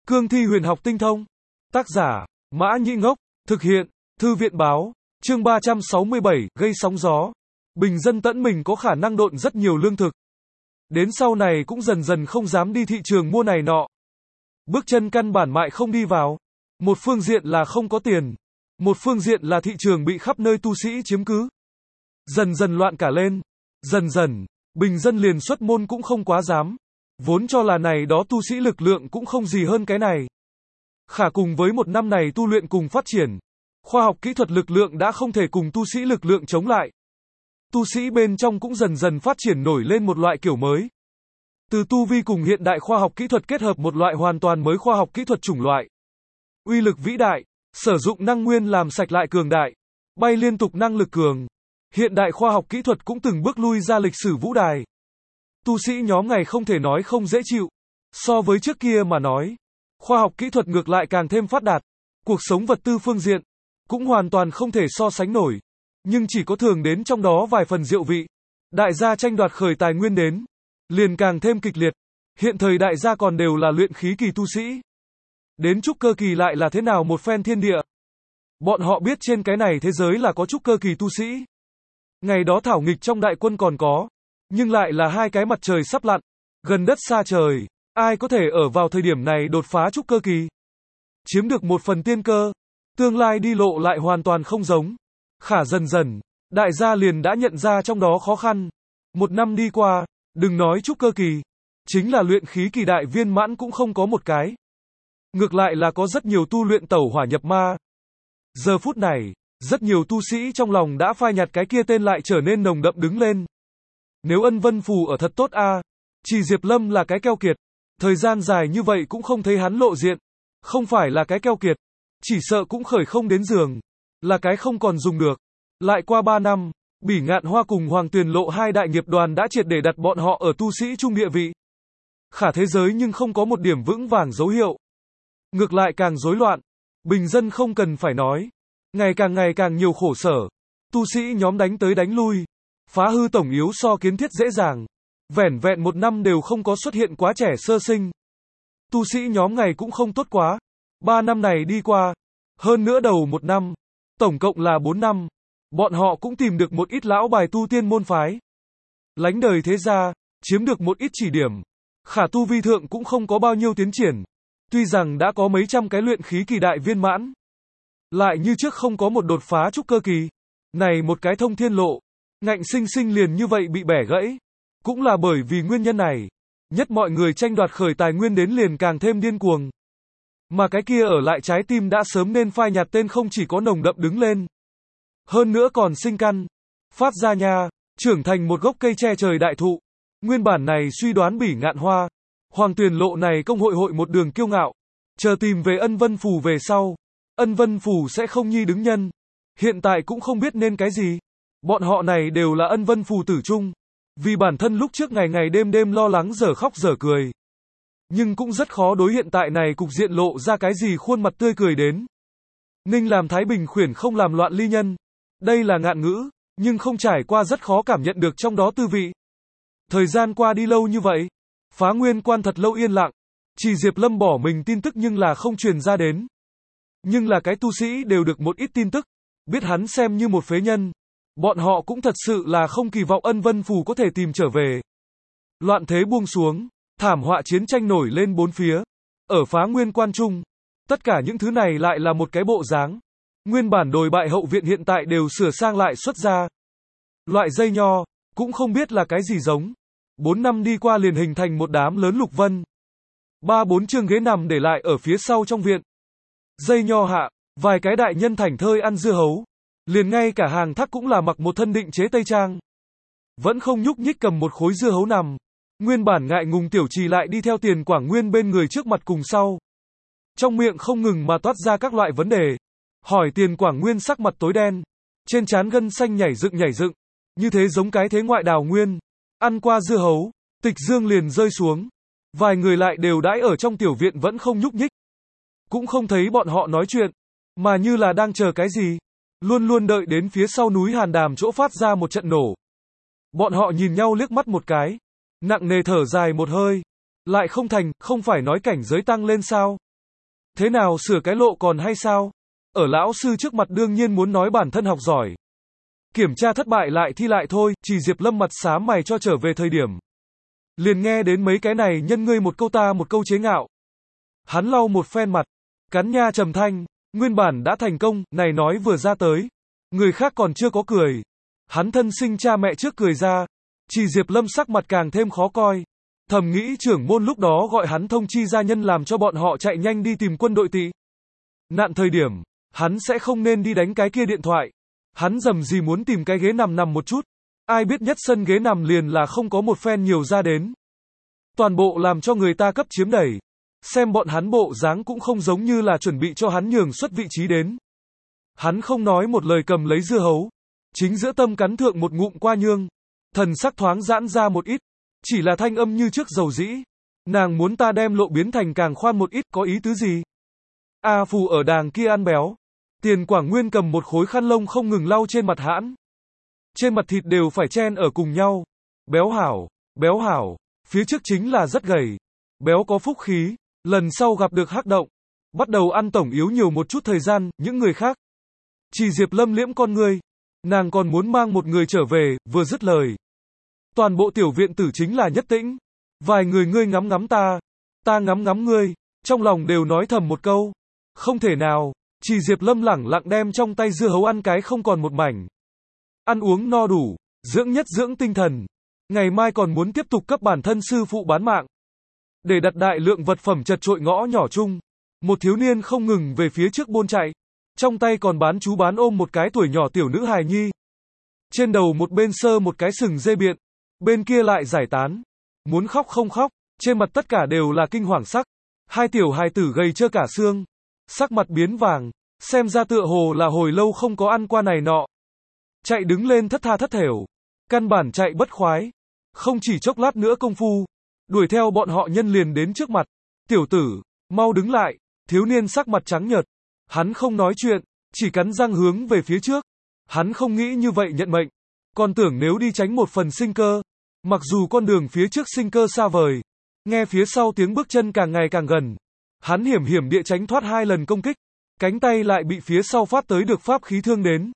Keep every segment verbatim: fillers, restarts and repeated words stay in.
Cương thi huyền học tinh thông. Tác giả, Mã Nhĩ Ngốc. Thực hiện, Thư viện báo. Chương ba trăm sáu mươi bảy, gây sóng gió. Bình dân tẫn mình có khả năng độn rất nhiều lương thực. Đến sau này cũng dần dần không dám đi thị trường mua này nọ. Bước chân căn bản mại không đi vào. Một phương diện là không có tiền. Một phương diện là thị trường bị khắp nơi tu sĩ chiếm cứ. Dần dần loạn cả lên. Dần dần, bình dân liền xuất môn cũng không quá dám. Vốn cho là này đó tu sĩ lực lượng cũng không gì hơn cái này. Khả cùng với một năm này tu luyện cùng phát triển, khoa học kỹ thuật lực lượng đã không thể cùng tu sĩ lực lượng chống lại. Tu sĩ bên trong cũng dần dần phát triển nổi lên một loại kiểu mới. Từ tu vi cùng hiện đại khoa học kỹ thuật kết hợp một loại hoàn toàn mới khoa học kỹ thuật chủng loại. Uy lực vĩ đại, sử dụng năng nguyên làm sạch lại cường đại, bay liên tục năng lực cường. Hiện đại khoa học kỹ thuật cũng từng bước lui ra lịch sử vũ đài. Tu sĩ nhóm ngày không thể nói không dễ chịu. So với trước kia mà nói, khoa học kỹ thuật ngược lại càng thêm phát đạt. Cuộc sống vật tư phương diện, cũng hoàn toàn không thể so sánh nổi. Nhưng chỉ có thường đến trong đó vài phần diệu vị. Đại gia tranh đoạt khởi tài nguyên đến, liền càng thêm kịch liệt. Hiện thời đại gia còn đều là luyện khí kỳ tu sĩ. Đến trúc cơ kỳ lại là thế nào một phen thiên địa. Bọn họ biết trên cái này thế giới là có trúc cơ kỳ tu sĩ. Ngày đó thảo nghịch trong đại quân còn có. Nhưng lại là hai cái mặt trời sắp lặn, gần đất xa trời, ai có thể ở vào thời điểm này đột phá trúc cơ kỳ. Chiếm được một phần tiên cơ, tương lai đi lộ lại hoàn toàn không giống. Khả dần dần, đại gia liền đã nhận ra trong đó khó khăn. Một năm đi qua, đừng nói trúc cơ kỳ, chính là luyện khí kỳ đại viên mãn cũng không có một cái. Ngược lại là có rất nhiều tu luyện tẩu hỏa nhập ma. Giờ phút này, rất nhiều tu sĩ trong lòng đã phai nhạt cái kia tên lại trở nên nồng đậm đứng lên. Nếu Ân Vân Phù ở thật tốt a, à, chỉ Diệp Lâm là cái keo kiệt. Thời gian dài như vậy cũng không thấy hắn lộ diện. Không phải là cái keo kiệt, chỉ sợ cũng khởi không đến giường. Là cái không còn dùng được. Lại qua ba năm, Bỉ Ngạn Hoa cùng Hoàng Tuyền Lộ hai đại nghiệp đoàn đã triệt để đặt bọn họ ở tu sĩ trung địa vị. Khả thế giới nhưng không có một điểm vững vàng dấu hiệu. Ngược lại càng rối loạn. Bình dân không cần phải nói. Ngày càng ngày càng nhiều khổ sở. Tu sĩ nhóm đánh tới đánh lui. Phá hư tổng yếu so kiến thiết dễ dàng. Vẻn vẹn một năm đều không có xuất hiện quá trẻ sơ sinh. Tu sĩ nhóm ngày cũng không tốt quá. Ba năm này đi qua. Hơn nữa đầu một năm. Tổng cộng là bốn năm. Bọn họ cũng tìm được một ít lão bài tu tiên môn phái. Lánh đời thế gia. Chiếm được một ít chỉ điểm. Khả tu vi thượng cũng không có bao nhiêu tiến triển. Tuy rằng đã có mấy trăm cái luyện khí kỳ đại viên mãn. Lại như trước không có một đột phá trúc cơ kỳ. Này một cái thông thiên lộ. Ngạnh sinh sinh liền như vậy bị bẻ gãy. Cũng là bởi vì nguyên nhân này. Nhất mọi người tranh đoạt khởi tài nguyên đến liền càng thêm điên cuồng. Mà cái kia ở lại trái tim đã sớm nên phai nhạt tên không chỉ có nồng đậm đứng lên. Hơn nữa còn sinh căn. Phát ra nha. Trưởng thành một gốc cây che trời đại thụ. Nguyên bản này suy đoán Bỉ Ngạn Hoa. Hoàng Tuyền Lộ này công hội hội một đường kiêu ngạo. Chờ tìm về Ân Vân Phù về sau. Ân Vân Phù sẽ không nhi đứng nhân. Hiện tại cũng không biết nên cái gì. Bọn họ này đều là Ân Vân Phù tử trung. Vì bản thân lúc trước ngày ngày đêm đêm lo lắng dở khóc dở cười. Nhưng cũng rất khó đối hiện tại này cục diện lộ ra cái gì khuôn mặt tươi cười đến. Ninh làm Thái Bình khuyển không làm loạn ly nhân. Đây là ngạn ngữ, nhưng không trải qua rất khó cảm nhận được trong đó tư vị. Thời gian qua đi lâu như vậy. Phá Nguyên Quan thật lâu yên lặng. Chỉ Diệp Lâm bỏ mình tin tức nhưng là không truyền ra đến. Nhưng là cái tu sĩ đều được một ít tin tức. Biết hắn xem như một phế nhân. Bọn họ cũng thật sự là không kỳ vọng Ân Vân Phù có thể tìm trở về. Loạn thế buông xuống, thảm họa chiến tranh nổi lên bốn phía. Ở Phá Nguyên Quan trung, tất cả những thứ này lại là một cái bộ dáng. Nguyên bản đồi bại hậu viện hiện tại đều sửa sang lại xuất ra. Loại dây nho, cũng không biết là cái gì giống. Bốn năm đi qua liền hình thành một đám lớn lục vân. Ba bốn chương ghế nằm để lại ở phía sau trong viện. Dây nho hạ, vài cái đại nhân thảnh thơi ăn dưa hấu. Liền ngay cả hàng thắc cũng là mặc một thân định chế tây trang. Vẫn không nhúc nhích cầm một khối dưa hấu nằm. Nguyên bản ngại ngùng tiểu trì lại đi theo Tiền Quảng Nguyên bên người trước mặt cùng sau. Trong miệng không ngừng mà toát ra các loại vấn đề. Hỏi Tiền Quảng Nguyên sắc mặt tối đen. Trên trán gân xanh nhảy dựng nhảy dựng. Như thế giống cái thế ngoại đào nguyên. Ăn qua dưa hấu, Tịch Dương liền rơi xuống. Vài người lại đều đãi ở trong tiểu viện vẫn không nhúc nhích. Cũng không thấy bọn họ nói chuyện. Mà như là đang chờ cái gì. Luôn luôn đợi đến phía sau núi Hàn Đàm chỗ phát ra một trận nổ. Bọn họ nhìn nhau liếc mắt một cái. Nặng nề thở dài một hơi. Lại không thành, không phải nói cảnh giới tăng lên sao. Thế nào sửa cái lộ còn hay sao? Ở lão sư trước mặt đương nhiên muốn nói bản thân học giỏi. Kiểm tra thất bại lại thi lại thôi, chỉ Diệp Lâm mặt xám mày cho trở về thời điểm. Liền nghe đến mấy cái này nhân ngươi một câu ta một câu chế ngạo. Hắn lau một phen mặt, cắn nha trầm thanh, nguyên bản đã thành công, này nói vừa ra tới. Người khác còn chưa có cười. Hắn thân sinh cha mẹ trước cười ra. Chỉ Diệp Lâm sắc mặt càng thêm khó coi. Thầm nghĩ trưởng môn lúc đó gọi hắn thông chi gia nhân làm cho bọn họ chạy nhanh đi tìm quân đội tị. Nạn thời điểm, hắn sẽ không nên đi đánh cái kia điện thoại. Hắn dầm gì muốn tìm cái ghế nằm nằm một chút. Ai biết nhất sân ghế nằm liền là không có một phen nhiều ra đến. Toàn bộ làm cho người ta cấp chiếm đẩy. Xem bọn hắn bộ dáng cũng không giống như là chuẩn bị cho hắn nhường xuất vị trí đến. Hắn không nói một lời cầm lấy dưa hấu. Chính giữa tâm cắn thượng một ngụm qua nhương. Thần sắc thoáng giãn ra một ít. Chỉ là thanh âm như trước dầu dĩ. Nàng muốn ta đem lộ biến thành càng khoan một ít có ý tứ gì? A Phù ở đàng kia ăn béo. Tiền Quảng Nguyên cầm một khối khăn lông không ngừng lau trên mặt hãn. Trên mặt thịt đều phải chen ở cùng nhau. Béo hảo, béo hảo, phía trước chính là rất gầy. Béo có phúc khí, lần sau gặp được hắc động. Bắt đầu ăn tổng yếu nhiều một chút thời gian, những người khác. Chỉ Diệp Lâm liễm con ngươi. Nàng còn muốn mang một người trở về, vừa dứt lời. Toàn bộ tiểu viện tử chính là nhất tĩnh. Vài người ngươi ngắm ngắm ta, ta ngắm ngắm ngươi, trong lòng đều nói thầm một câu. Không thể nào, chỉ Diệp Lâm lẳng lặng đem trong tay dưa hấu ăn cái không còn một mảnh. Ăn uống no đủ, dưỡng nhất dưỡng tinh thần. Ngày mai còn muốn tiếp tục cấp bản thân sư phụ bán mạng. Để đặt đại lượng vật phẩm chật trội ngõ nhỏ chung. Một thiếu niên không ngừng về phía trước bôn chạy. Trong tay còn bán chú bán ôm một cái tuổi nhỏ tiểu nữ hài nhi. Trên đầu một bên sơ một cái sừng dê biện. Bên kia lại giải tán. Muốn khóc không khóc. Trên mặt tất cả đều là kinh hoàng sắc. Hai tiểu hài tử gầy trơ cả xương. Sắc mặt biến vàng. Xem ra tựa hồ là hồi lâu không có ăn qua này nọ. Chạy đứng lên thất tha thất thểu. Căn bản chạy bất khoái. Không chỉ chốc lát nữa công phu. Đuổi theo bọn họ nhân liền đến trước mặt. Tiểu tử, mau đứng lại. Thiếu niên sắc mặt trắng nhợt. Hắn không nói chuyện. Chỉ cắn răng hướng về phía trước. Hắn không nghĩ như vậy nhận mệnh. Còn tưởng nếu đi tránh một phần sinh cơ. Mặc dù con đường phía trước sinh cơ xa vời. Nghe phía sau tiếng bước chân càng ngày càng gần. Hắn hiểm hiểm địa tránh thoát hai lần công kích. Cánh tay lại bị phía sau phát tới được pháp khí thương đến.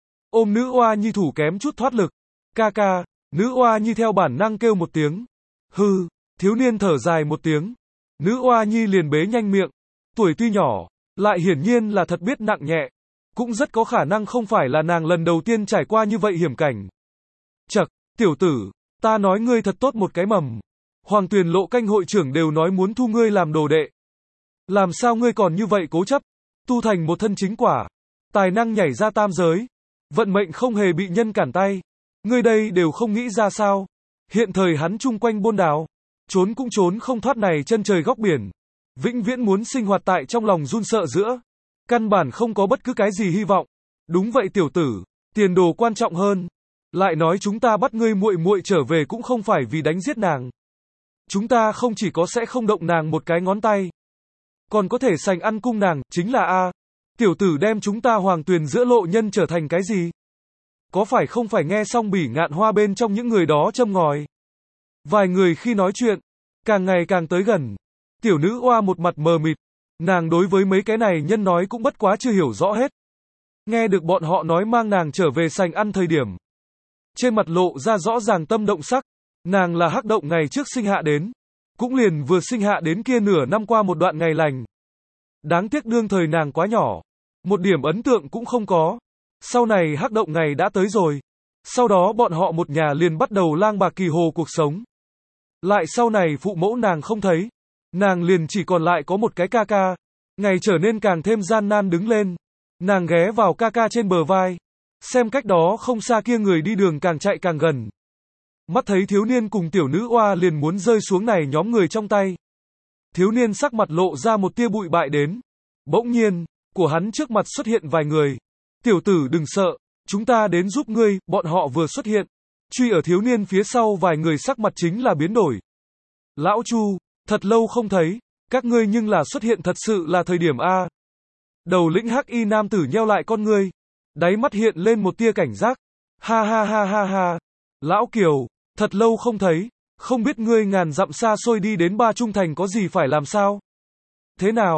Ôm nữ oa nhi thủ kém chút thoát lực. Ca ca, nữ oa nhi theo bản năng kêu một tiếng. Hư, thiếu niên thở dài một tiếng. Nữ oa nhi liền bế nhanh miệng. Tuổi tuy nhỏ, lại hiển nhiên là thật biết nặng nhẹ. Cũng rất có khả năng không phải là nàng lần đầu tiên trải qua như vậy hiểm cảnh. Chậc, tiểu tử, ta nói ngươi thật tốt một cái mầm. Hoàng Tuyền Lộ canh hội trưởng đều nói muốn thu ngươi làm đồ đệ. Làm sao ngươi còn như vậy cố chấp, tu thành một thân chính quả, tài năng nhảy ra tam giới, vận mệnh không hề bị nhân cản tay. Ngươi đây đều không nghĩ ra sao? Hiện thời hắn chung quanh buôn đảo, trốn cũng trốn không thoát này chân trời góc biển, vĩnh viễn muốn sinh hoạt tại trong lòng run sợ giữa, căn bản không có bất cứ cái gì hy vọng. Đúng vậy tiểu tử, tiền đồ quan trọng hơn. Lại nói chúng ta bắt ngươi muội muội trở về cũng không phải vì đánh giết nàng. Chúng ta không chỉ có sẽ không động nàng một cái ngón tay, còn có thể sành ăn cung nàng, chính là a. Tiểu tử đem chúng ta Hoàng Tuyền giữa lộ nhân trở thành cái gì? Có phải không phải nghe xong Bỉ Ngạn Hoa bên trong những người đó châm ngòi? Vài người khi nói chuyện, càng ngày càng tới gần. Tiểu nữ oa một mặt mờ mịt, nàng đối với mấy cái này nhân nói cũng bất quá chưa hiểu rõ hết. Nghe được bọn họ nói mang nàng trở về sành ăn thời điểm. Trên mặt lộ ra rõ ràng tâm động sắc, nàng là hắc động ngày trước sinh hạ đến. Cũng liền vừa sinh hạ đến kia nửa năm qua một đoạn ngày lành. Đáng tiếc đương thời nàng quá nhỏ, một điểm ấn tượng cũng không có. Sau này hắc động ngày đã tới rồi. Sau đó bọn họ một nhà liền bắt đầu lang bạc kỳ hồ cuộc sống. Lại sau này phụ mẫu nàng không thấy. Nàng liền chỉ còn lại có một cái ca ca. Ngày trở nên càng thêm gian nan đứng lên. Nàng ghé vào ca ca trên bờ vai. Xem cách đó không xa kia người đi đường càng chạy càng gần. Mắt thấy thiếu niên cùng tiểu nữ oa liền muốn rơi xuống này nhóm người trong tay. Thiếu niên sắc mặt lộ ra một tia bụi bại đến. Bỗng nhiên, của hắn trước mặt xuất hiện vài người. Tiểu tử đừng sợ, chúng ta đến giúp ngươi, bọn họ vừa xuất hiện. Truy ở thiếu niên phía sau vài người sắc mặt chính là biến đổi. Lão Chu, thật lâu không thấy, các ngươi nhưng là xuất hiện thật sự là thời điểm A. Đầu lĩnh hắc y nam tử nheo lại con ngươi. Đáy mắt hiện lên một tia cảnh giác. Ha ha ha ha ha. Lão Kiều, thật lâu không thấy, không biết ngươi ngàn dặm xa xôi đi đến Ba Trung Thành có gì phải làm sao? Thế nào,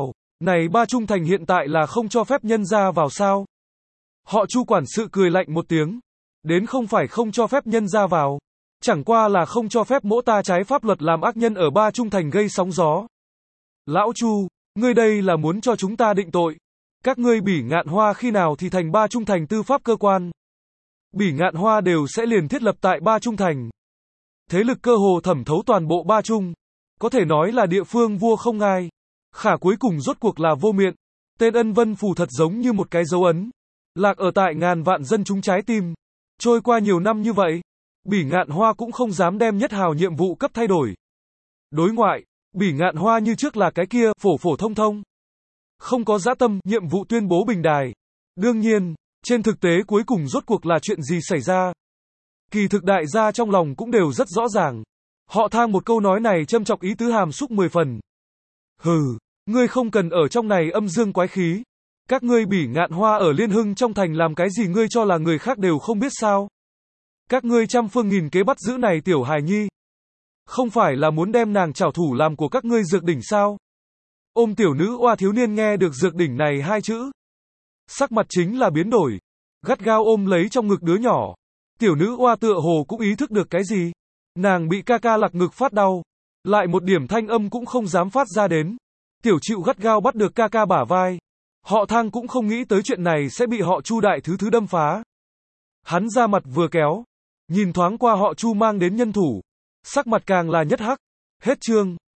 Này ba trung thành hiện tại là không cho phép nhân ra vào sao? Họ Chu quản sự cười lạnh một tiếng. Đến không phải không cho phép nhân ra vào. Chẳng qua là không cho phép mỗ ta trái pháp luật làm ác nhân ở ba trung thành gây sóng gió. Lão Chu, ngươi đây là muốn cho chúng ta định tội. Các ngươi Bỉ Ngạn Hoa khi nào thì thành ba trung thành tư pháp cơ quan. Bỉ Ngạn Hoa đều sẽ liền thiết lập tại ba trung thành. Thế lực cơ hồ thẩm thấu toàn bộ ba trung. Có thể nói là địa phương vua không ngai. Khả cuối cùng rốt cuộc là vô miện. Tên Ân Vân Phủ thật giống như một cái dấu ấn. Lạc ở tại ngàn vạn dân chúng trái tim. Trôi qua nhiều năm như vậy, Bỉ Ngạn Hoa cũng không dám đem nhất hào nhiệm vụ cấp thay đổi. Đối ngoại, Bỉ Ngạn Hoa như trước là cái kia, phổ phổ thông thông. Không có dã tâm, nhiệm vụ tuyên bố bình đài. Đương nhiên, trên thực tế cuối cùng rốt cuộc là chuyện gì xảy ra. Kỳ thực đại gia trong lòng cũng đều rất rõ ràng. Họ Thang một câu nói này châm chọc ý tứ hàm xúc mười phần. Hừ, ngươi không cần ở trong này âm dương quái khí. Các ngươi Bỉ Ngạn Hoa ở Liên Hưng trong thành làm cái gì ngươi cho là người khác đều không biết sao? Các ngươi trăm phương nghìn kế bắt giữ này tiểu hài nhi. Không phải là muốn đem nàng trảo thủ làm của các ngươi dược đỉnh sao? Ôm tiểu nữ oa thiếu niên nghe được dược đỉnh này hai chữ. Sắc mặt chính là biến đổi. Gắt gao ôm lấy trong ngực đứa nhỏ. Tiểu nữ oa tựa hồ cũng ý thức được cái gì. Nàng bị ca ca lặc ngực phát đau. Lại một điểm thanh âm cũng không dám phát ra đến. Tiểu Chịu gắt gao bắt được ca ca bả vai. Họ Thang cũng không nghĩ tới chuyện này sẽ bị họ Chu đại thứ thứ đâm phá. Hắn ra mặt vừa kéo. Nhìn thoáng qua họ Chu mang đến nhân thủ. Sắc mặt càng là nhất hắc. Hết chương.